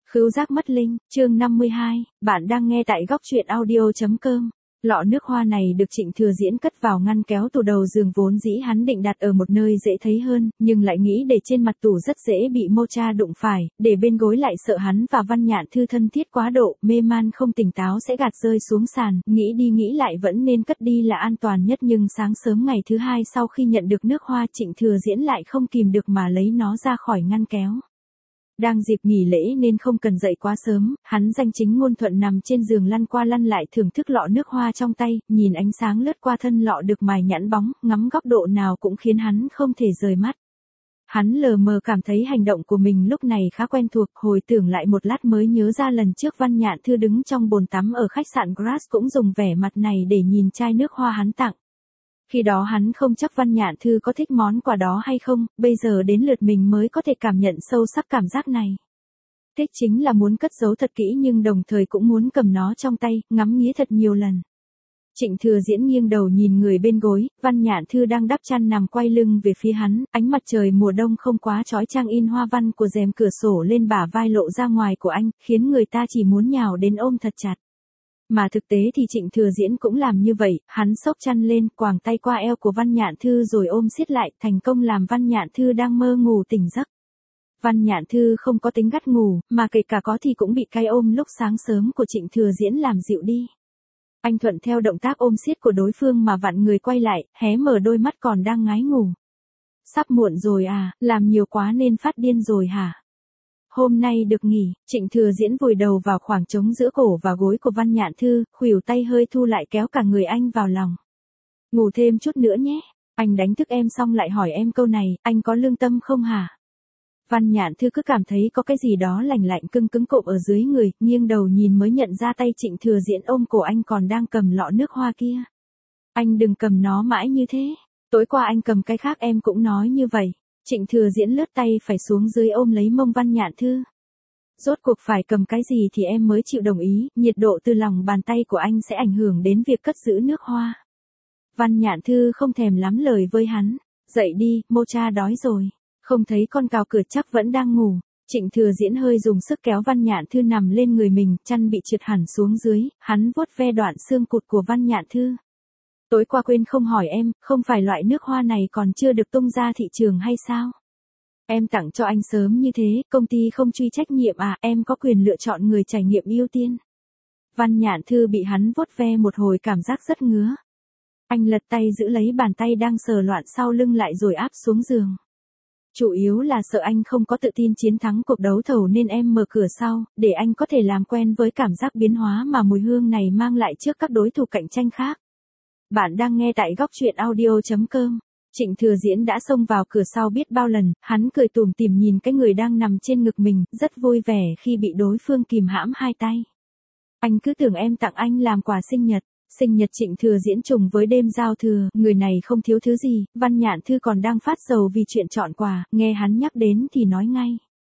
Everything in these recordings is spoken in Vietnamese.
Khứu giác mất linh, chương 52, bạn đang nghe tại góc truyện audio.com. Lọ nước hoa này được Trịnh Thừa Diễn cất vào ngăn kéo tủ đầu giường vốn dĩ hắn định đặt ở một nơi dễ thấy hơn, nhưng lại nghĩ để trên mặt tủ rất dễ bị Mocha đụng phải, để bên gối lại sợ hắn và Văn Nhạn Thư thân thiết quá độ, mê man không tỉnh táo sẽ gạt rơi xuống sàn, nghĩ đi nghĩ lại vẫn nên cất đi là an toàn nhất, nhưng sáng sớm ngày thứ hai sau khi nhận được nước hoa Trịnh Thừa Diễn lại không kìm được mà lấy nó ra khỏi ngăn kéo. Đang dịp nghỉ lễ nên không cần dậy quá sớm, hắn danh chính ngôn thuận nằm trên giường lăn qua lăn lại thưởng thức lọ nước hoa trong tay, nhìn ánh sáng lướt qua thân lọ được mài nhẵn bóng, ngắm góc độ nào cũng khiến hắn không thể rời mắt. Hắn lờ mờ cảm thấy hành động của mình lúc này khá quen thuộc, hồi tưởng lại một lát mới nhớ ra lần trước Văn Nhạn Thư đứng trong bồn tắm ở khách sạn Grass cũng dùng vẻ mặt này để nhìn chai nước hoa hắn tặng. Khi đó hắn không chắc Văn Nhạn Thư có thích món quà đó hay không, bây giờ đến lượt mình mới có thể cảm nhận sâu sắc cảm giác này. Thích chính là muốn cất giấu thật kỹ nhưng đồng thời cũng muốn cầm nó trong tay, ngắm nghía thật nhiều lần. Trịnh Thừa Diễn nghiêng đầu nhìn người bên gối, Văn Nhạn Thư đang đắp chăn nằm quay lưng về phía hắn, ánh mặt trời mùa đông không quá chói chang in hoa văn của rèm cửa sổ lên bả vai lộ ra ngoài của anh, khiến người ta chỉ muốn nhào đến ôm thật chặt. Mà thực tế thì Trịnh Thừa Diễn cũng làm như vậy, hắn xốc chăn lên, quàng tay qua eo của Văn Nhạn Thư rồi ôm siết lại, thành công làm Văn Nhạn Thư đang mơ ngủ tỉnh giấc. Văn Nhạn Thư không có tính gắt ngủ, mà kể cả có thì cũng bị cái ôm lúc sáng sớm của Trịnh Thừa Diễn làm dịu đi. Anh thuận theo động tác ôm siết của đối phương mà vặn người quay lại, hé mở đôi mắt còn đang ngái ngủ. Sắp muộn rồi à, làm nhiều quá nên phát điên rồi hả? Hôm nay được nghỉ, Trịnh Thừa Diễn vùi đầu vào khoảng trống giữa cổ và gối của Văn Nhạn Thư, khuỷu tay hơi thu lại kéo cả người anh vào lòng. Ngủ thêm chút nữa nhé, anh đánh thức em xong lại hỏi em câu này, anh có lương tâm không hả? Văn Nhạn Thư cứ cảm thấy có cái gì đó lạnh lạnh cưng cứng cộm ở dưới người, nghiêng đầu nhìn mới nhận ra tay Trịnh Thừa Diễn ôm cổ anh còn đang cầm lọ nước hoa kia. Anh đừng cầm nó mãi như thế, tối qua anh cầm cái khác em cũng nói như vậy. Trịnh Thừa Diễn lướt tay phải xuống dưới ôm lấy mông Văn Nhạn Thư. Rốt cuộc phải cầm cái gì thì em mới chịu đồng ý, nhiệt độ từ lòng bàn tay của anh sẽ ảnh hưởng đến việc cất giữ nước hoa. Văn Nhạn Thư không thèm lắm lời với hắn, dậy đi, Mocha đói rồi, không thấy con cào cửa chắc vẫn đang ngủ. Trịnh Thừa Diễn hơi dùng sức kéo Văn Nhạn Thư nằm lên người mình, chăn bị trượt hẳn xuống dưới, hắn vuốt ve đoạn xương cụt của Văn Nhạn Thư. Tối qua quên không hỏi em, không phải loại nước hoa này còn chưa được tung ra thị trường hay sao? Em tặng cho anh sớm như thế, công ty không truy trách nhiệm à, em có quyền lựa chọn người trải nghiệm ưu tiên. Văn Nhạn Thư bị hắn vuốt ve một hồi cảm giác rất ngứa. Anh lật tay giữ lấy bàn tay đang sờ loạn sau lưng lại rồi áp xuống giường. Chủ yếu là sợ anh không có tự tin chiến thắng cuộc đấu thầu nên em mở cửa sau, để anh có thể làm quen với cảm giác biến hóa mà mùi hương này mang lại trước các đối thủ cạnh tranh khác. Bạn đang nghe tại góc truyện audio.com. Trịnh Thừa Diễn đã xông vào cửa sau biết bao lần, hắn cười tủm tỉm nhìn cái người đang nằm trên ngực mình, rất vui vẻ khi bị đối phương kìm hãm hai tay. Anh cứ tưởng em tặng anh làm quà sinh nhật. Sinh nhật Trịnh Thừa Diễn trùng với đêm giao thừa, người này không thiếu thứ gì, Văn Nhạn Thư còn đang phát sầu vì chuyện chọn quà, nghe hắn nhắc đến thì nói ngay.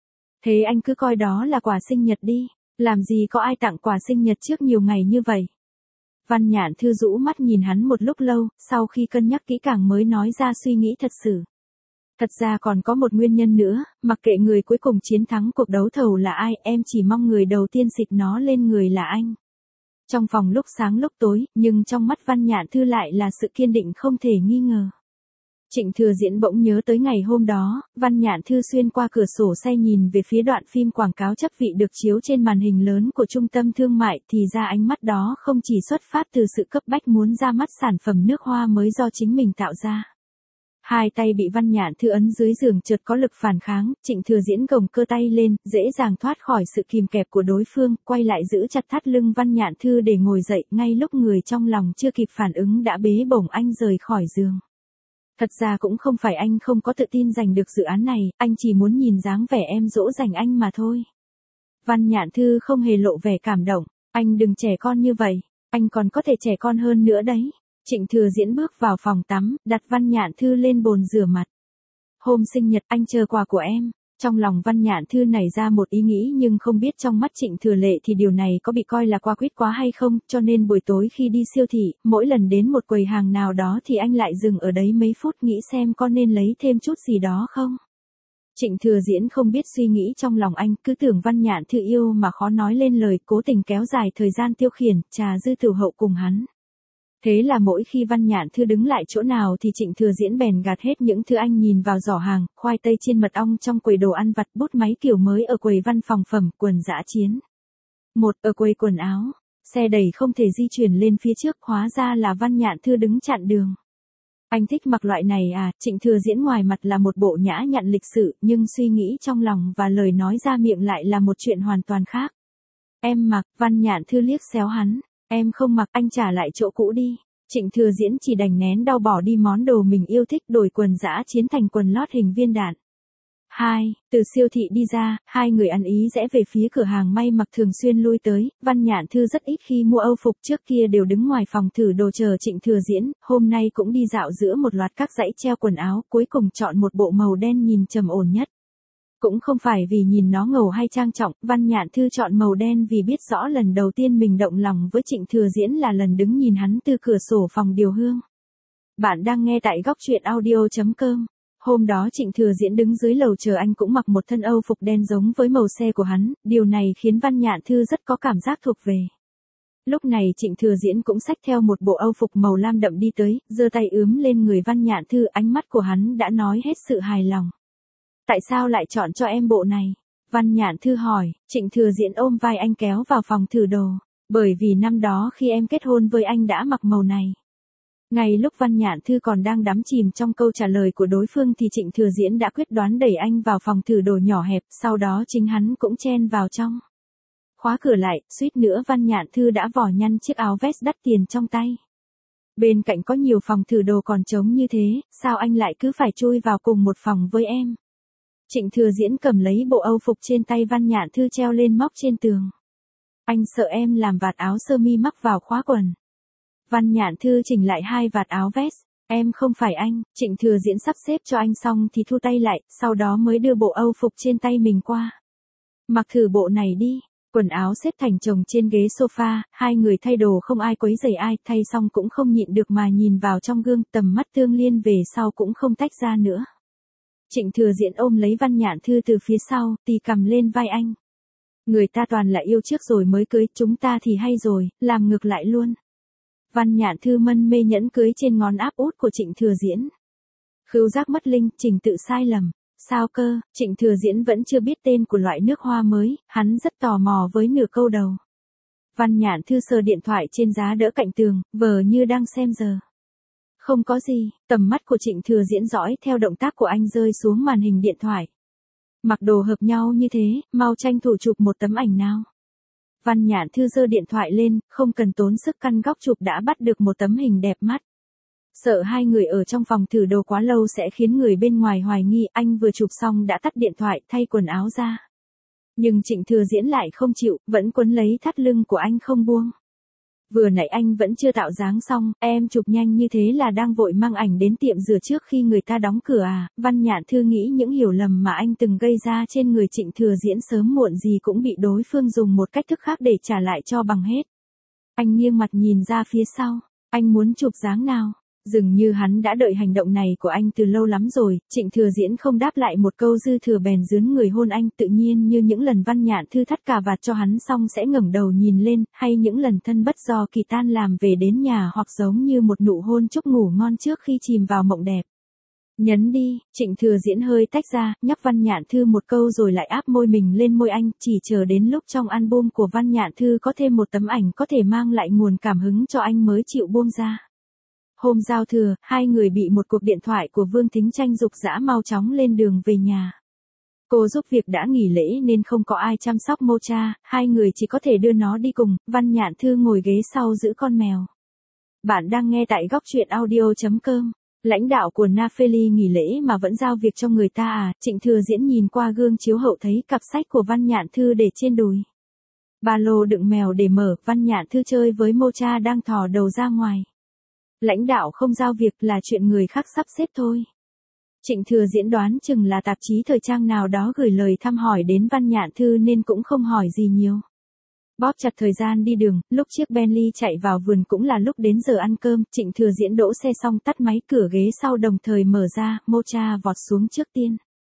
Thế anh cứ coi đó là quà sinh nhật đi, làm gì có ai tặng quà sinh nhật trước nhiều ngày như vậy. Văn Nhạn Thư rũ mắt nhìn hắn một lúc lâu, sau khi cân nhắc kỹ càng mới nói ra suy nghĩ thật sự. Thật ra còn có một nguyên nhân nữa, mặc kệ người cuối cùng chiến thắng cuộc đấu thầu là ai, em chỉ mong người đầu tiên xịt nó lên người là anh. Trong phòng lúc sáng lúc tối, nhưng trong mắt Văn Nhạn Thư lại là sự kiên định không thể nghi ngờ. Trịnh Thừa Diễn bỗng nhớ tới ngày hôm đó, Văn Nhạn Thư xuyên qua cửa sổ xe nhìn về phía đoạn phim quảng cáo chấp vị được chiếu trên màn hình lớn của trung tâm thương mại, thì ra ánh mắt đó không chỉ xuất phát từ sự cấp bách muốn ra mắt sản phẩm nước hoa mới do chính mình tạo ra. Hai tay bị Văn Nhạn Thư ấn dưới giường chợt có lực phản kháng, Trịnh Thừa Diễn gồng cơ tay lên, dễ dàng thoát khỏi sự kìm kẹp của đối phương, quay lại giữ chặt thắt lưng Văn Nhạn Thư để ngồi dậy, ngay lúc người trong lòng chưa kịp phản ứng đã bế bổng anh rời khỏi giường. Thật ra cũng không phải anh không có tự tin giành được dự án này, anh chỉ muốn nhìn dáng vẻ em dỗ dành anh mà thôi. Văn Nhạn Thư không hề lộ vẻ cảm động, anh đừng trẻ con như vậy, anh còn có thể trẻ con hơn nữa đấy. Trịnh Thừa Diễn bước vào phòng tắm, đặt Văn Nhạn Thư lên bồn rửa mặt. Hôm sinh nhật anh chờ quà của em. Trong lòng Văn Nhạn Thư nảy ra một ý nghĩ nhưng không biết trong mắt Trịnh Thừa Lệ thì điều này có bị coi là qua quýt quá hay không, cho nên buổi tối khi đi siêu thị, mỗi lần đến một quầy hàng nào đó thì anh lại dừng ở đấy mấy phút nghĩ xem có nên lấy thêm chút gì đó không. Trịnh Thừa Diễn không biết suy nghĩ trong lòng anh, cứ tưởng Văn Nhạn Thư yêu mà khó nói lên lời, cố tình kéo dài thời gian tiêu khiển, trà dư tiểu hậu cùng hắn. Thế là mỗi khi Văn Nhạn Thư đứng lại chỗ nào thì Trịnh Thừa Diễn bèn gạt hết những thứ anh nhìn vào giỏ hàng, khoai tây chiên mật ong trong quầy đồ ăn vặt, bút máy kiểu mới ở quầy văn phòng phẩm, quần dã chiến. Ở quầy quần áo, xe đẩy không thể di chuyển lên phía trước, hóa ra là Văn Nhạn Thư đứng chặn đường. Anh thích mặc loại này à? Trịnh Thừa Diễn ngoài mặt là một bộ nhã nhặn lịch sự, nhưng suy nghĩ trong lòng và lời nói ra miệng lại là một chuyện hoàn toàn khác. Em mặc, Văn Nhạn Thư liếc xéo hắn. Em không mặc, anh trả lại chỗ cũ đi. Trịnh Thừa Diễn chỉ đành nén đau bỏ đi món đồ mình yêu thích, đổi quần dã chiến thành quần lót hình viên đạn. Từ siêu thị đi ra, hai người ăn ý rẽ về phía cửa hàng may mặc thường xuyên lui tới. Văn Nhạn Thư rất ít khi mua âu phục, trước kia đều đứng ngoài phòng thử đồ chờ Trịnh Thừa Diễn, hôm nay cũng đi dạo giữa một loạt các dãy treo quần áo, cuối cùng chọn một bộ màu đen nhìn trầm ổn nhất. Cũng không phải vì nhìn nó ngầu hay trang trọng, Văn Nhạn Thư chọn màu đen vì biết rõ lần đầu tiên mình động lòng với Trịnh Thừa Diễn là lần đứng nhìn hắn từ cửa sổ phòng điều hương. Bạn đang nghe tại góc truyện audio.com. Hôm đó Trịnh Thừa Diễn đứng dưới lầu chờ anh cũng mặc một thân âu phục đen giống với màu xe của hắn, điều này khiến Văn Nhạn Thư rất có cảm giác thuộc về. Lúc này Trịnh Thừa Diễn cũng xách theo một bộ âu phục màu lam đậm đi tới, giơ tay ướm lên người Văn Nhạn Thư, ánh mắt của hắn đã nói hết sự hài lòng. Tại sao lại chọn cho em bộ này? Văn Nhạn Thư hỏi. Trịnh Thừa Diễn ôm vai anh kéo vào phòng thử đồ. Bởi vì năm đó khi em kết hôn với anh đã mặc màu này. Ngay lúc Văn Nhạn Thư còn đang đắm chìm trong câu trả lời của đối phương thì Trịnh Thừa Diễn đã quyết đoán đẩy anh vào phòng thử đồ nhỏ hẹp, sau đó chính hắn cũng chen vào trong. Khóa cửa lại, suýt nữa Văn Nhạn Thư đã vỏ nhăn chiếc áo vest đắt tiền trong tay. Bên cạnh có nhiều phòng thử đồ còn trống như thế, sao anh lại cứ phải chui vào cùng một phòng với em? Trịnh Thừa Diễn cầm lấy bộ âu phục trên tay Văn Nhạn Thư treo lên móc trên tường. Anh sợ em làm vạt áo sơ mi mắc vào khóa quần. Văn Nhạn Thư chỉnh lại hai vạt áo vest. Em không phải anh. Trịnh Thừa Diễn sắp xếp cho anh xong thì thu tay lại, sau đó mới đưa bộ âu phục trên tay mình qua. Mặc thử bộ này đi. Quần áo xếp thành chồng trên ghế sofa, hai người thay đồ không ai quấy rầy ai, thay xong cũng không nhịn được mà nhìn vào trong gương, tầm mắt tương liên về sau cũng không tách ra nữa. Trịnh Thừa Diễn ôm lấy Văn Nhạn Thư từ phía sau, tì cầm lên vai anh. Người ta toàn là yêu trước rồi mới cưới, chúng ta thì hay rồi, làm ngược lại luôn. Văn Nhạn Thư mân mê nhẫn cưới trên ngón áp út của Trịnh Thừa Diễn. Khứu giác mất linh, trình tự sai lầm. Sao cơ? Trịnh Thừa Diễn vẫn chưa biết tên của loại nước hoa mới, hắn rất tò mò với nửa câu đầu. Văn Nhạn Thư sờ điện thoại trên giá đỡ cạnh tường, vờ như đang xem giờ. Không có gì, tầm mắt của Trịnh Thừa Diễn dõi theo động tác của anh rơi xuống màn hình điện thoại. Mặc đồ hợp nhau như thế, mau tranh thủ chụp một tấm ảnh nào. Văn Nhạn Thư giơ điện thoại lên, không cần tốn sức căn góc chụp đã bắt được một tấm hình đẹp mắt. Sợ hai người ở trong phòng thử đồ quá lâu sẽ khiến người bên ngoài hoài nghi, anh vừa chụp xong đã tắt điện thoại, thay quần áo ra. Nhưng Trịnh Thừa Diễn lại không chịu, vẫn quấn lấy thắt lưng của anh không buông. Vừa nãy anh vẫn chưa tạo dáng xong, em chụp nhanh như thế là đang vội mang ảnh đến tiệm rửa trước khi người ta đóng cửa à? Văn Nhạn Thư nghĩ những hiểu lầm mà anh từng gây ra trên người Trịnh Thừa Diễn sớm muộn gì cũng bị đối phương dùng một cách thức khác để trả lại cho bằng hết. Anh nghiêng mặt nhìn ra phía sau, anh muốn chụp dáng nào? Dường như hắn đã đợi hành động này của anh từ lâu lắm rồi. Trịnh Thừa Diễn không đáp lại một câu, dư thừa bèn dướn người hôn anh, tự nhiên như những lần Văn Nhạn Thư thắt cà vạt cho hắn xong sẽ ngẩng đầu nhìn lên, hay những lần thân bất do kỳ tan làm về đến nhà, hoặc giống như một nụ hôn chúc ngủ ngon trước khi chìm vào mộng đẹp. Nhấn đi. Trịnh Thừa Diễn hơi tách ra, nhắc Văn Nhạn Thư một câu rồi lại áp môi mình lên môi anh, chỉ chờ đến lúc trong album của Văn Nhạn Thư có thêm một tấm ảnh có thể mang lại nguồn cảm hứng cho anh mới chịu buông ra. Hôm giao thừa, hai người bị một cuộc điện thoại của Vương Thính Tranh giục dã mau chóng lên đường về nhà. Cô giúp việc đã nghỉ lễ nên không có ai chăm sóc Mocha, hai người chỉ có thể đưa nó đi cùng. Văn Nhạn Thư ngồi ghế sau giữ con mèo. Bạn đang nghe tại góc truyện audio.com. Lãnh đạo của Naphtali nghỉ lễ mà vẫn giao việc cho người ta à? Trịnh Thừa Diễn nhìn qua gương chiếu hậu thấy cặp sách của Văn Nhạn Thư để trên đùi. Ba lô đựng mèo để mở, Văn Nhạn Thư chơi với Mocha đang thò đầu ra ngoài. Lãnh đạo không giao việc là chuyện người khác sắp xếp thôi. Trịnh Thừa Diễn đoán chừng là tạp chí thời trang nào đó gửi lời thăm hỏi đến Văn Nhạn Thư nên cũng không hỏi gì nhiều. Bóp chặt thời gian đi đường, lúc chiếc Bentley chạy vào vườn cũng là lúc đến giờ ăn cơm. Trịnh Thừa Diễn đỗ xe xong tắt máy, cửa ghế sau đồng thời mở ra, Mocha vọt xuống trước tiên.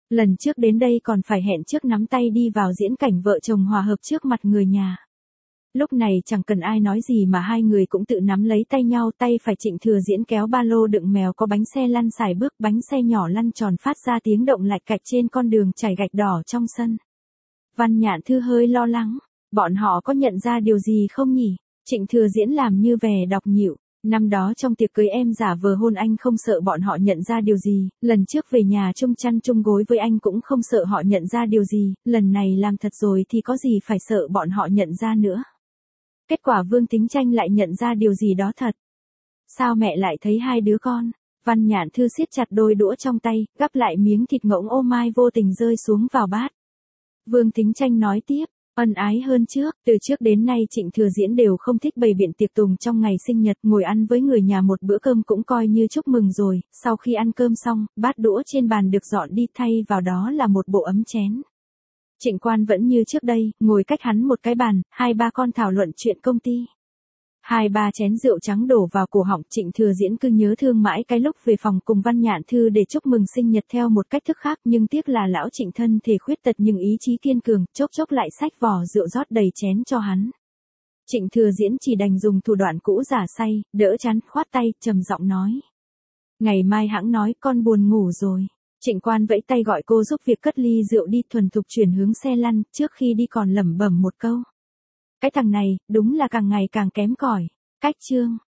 Lần trước đến đây còn phải hẹn trước nắm tay đi vào diễn cảnh vợ chồng hòa hợp trước mặt người nhà. Lúc này chẳng cần ai nói gì mà hai người cũng tự nắm lấy tay nhau, tay phải Trịnh Thừa Diễn kéo ba lô đựng mèo có bánh xe lăn xài bước, bánh xe nhỏ lăn tròn phát ra tiếng động lạch cạch trên con đường trải gạch đỏ trong sân. Văn Nhạn Thư hơi lo lắng, bọn họ có nhận ra điều gì không nhỉ? Trịnh Thừa Diễn làm như vẻ đọc nhịu. Năm đó trong tiệc cưới em giả vờ hôn anh không sợ bọn họ nhận ra điều gì, lần trước về nhà chung chăn chung gối với anh cũng không sợ họ nhận ra điều gì, lần này làm thật rồi thì có gì phải sợ bọn họ nhận ra nữa. Kết quả Vương Tính Tranh lại nhận ra điều gì đó thật. Sao mẹ lại thấy hai đứa con? Văn Nhạn Thư siết chặt đôi đũa trong tay, gắp lại miếng thịt ngỗng ô mai vô tình rơi xuống vào bát. Vương Tính Tranh nói tiếp, ân ái hơn trước, từ trước đến nay Trịnh Thừa Diễn đều không thích bày biện tiệc tùng trong ngày sinh nhật, ngồi ăn với người nhà một bữa cơm cũng coi như chúc mừng rồi, sau khi ăn cơm xong, bát đũa trên bàn được dọn đi, thay vào đó là một bộ ấm chén. Trịnh Quan vẫn như trước đây, ngồi cách hắn một cái bàn, hai ba con thảo luận chuyện công ty. Hai ba chén rượu trắng đổ vào cổ họng, Trịnh Thừa Diễn cứ nhớ thương mãi cái lúc về phòng cùng Văn Nhạn Thư để chúc mừng sinh nhật theo một cách thức khác, nhưng tiếc là lão Trịnh thân thể khuyết tật nhưng ý chí kiên cường, chốc chốc lại xách vỏ rượu rót đầy chén cho hắn. Trịnh Thừa Diễn chỉ đành dùng thủ đoạn cũ giả say, đỡ chán, khoát tay, trầm giọng nói. Ngày mai hãng nói, con buồn ngủ rồi. Trịnh Quan vẫy tay gọi cô giúp việc cất ly rượu đi, thuần thục chuyển hướng xe lăn, trước khi đi còn lẩm bẩm một câu. Cái thằng này, đúng là càng ngày càng kém cỏi. Cách chương.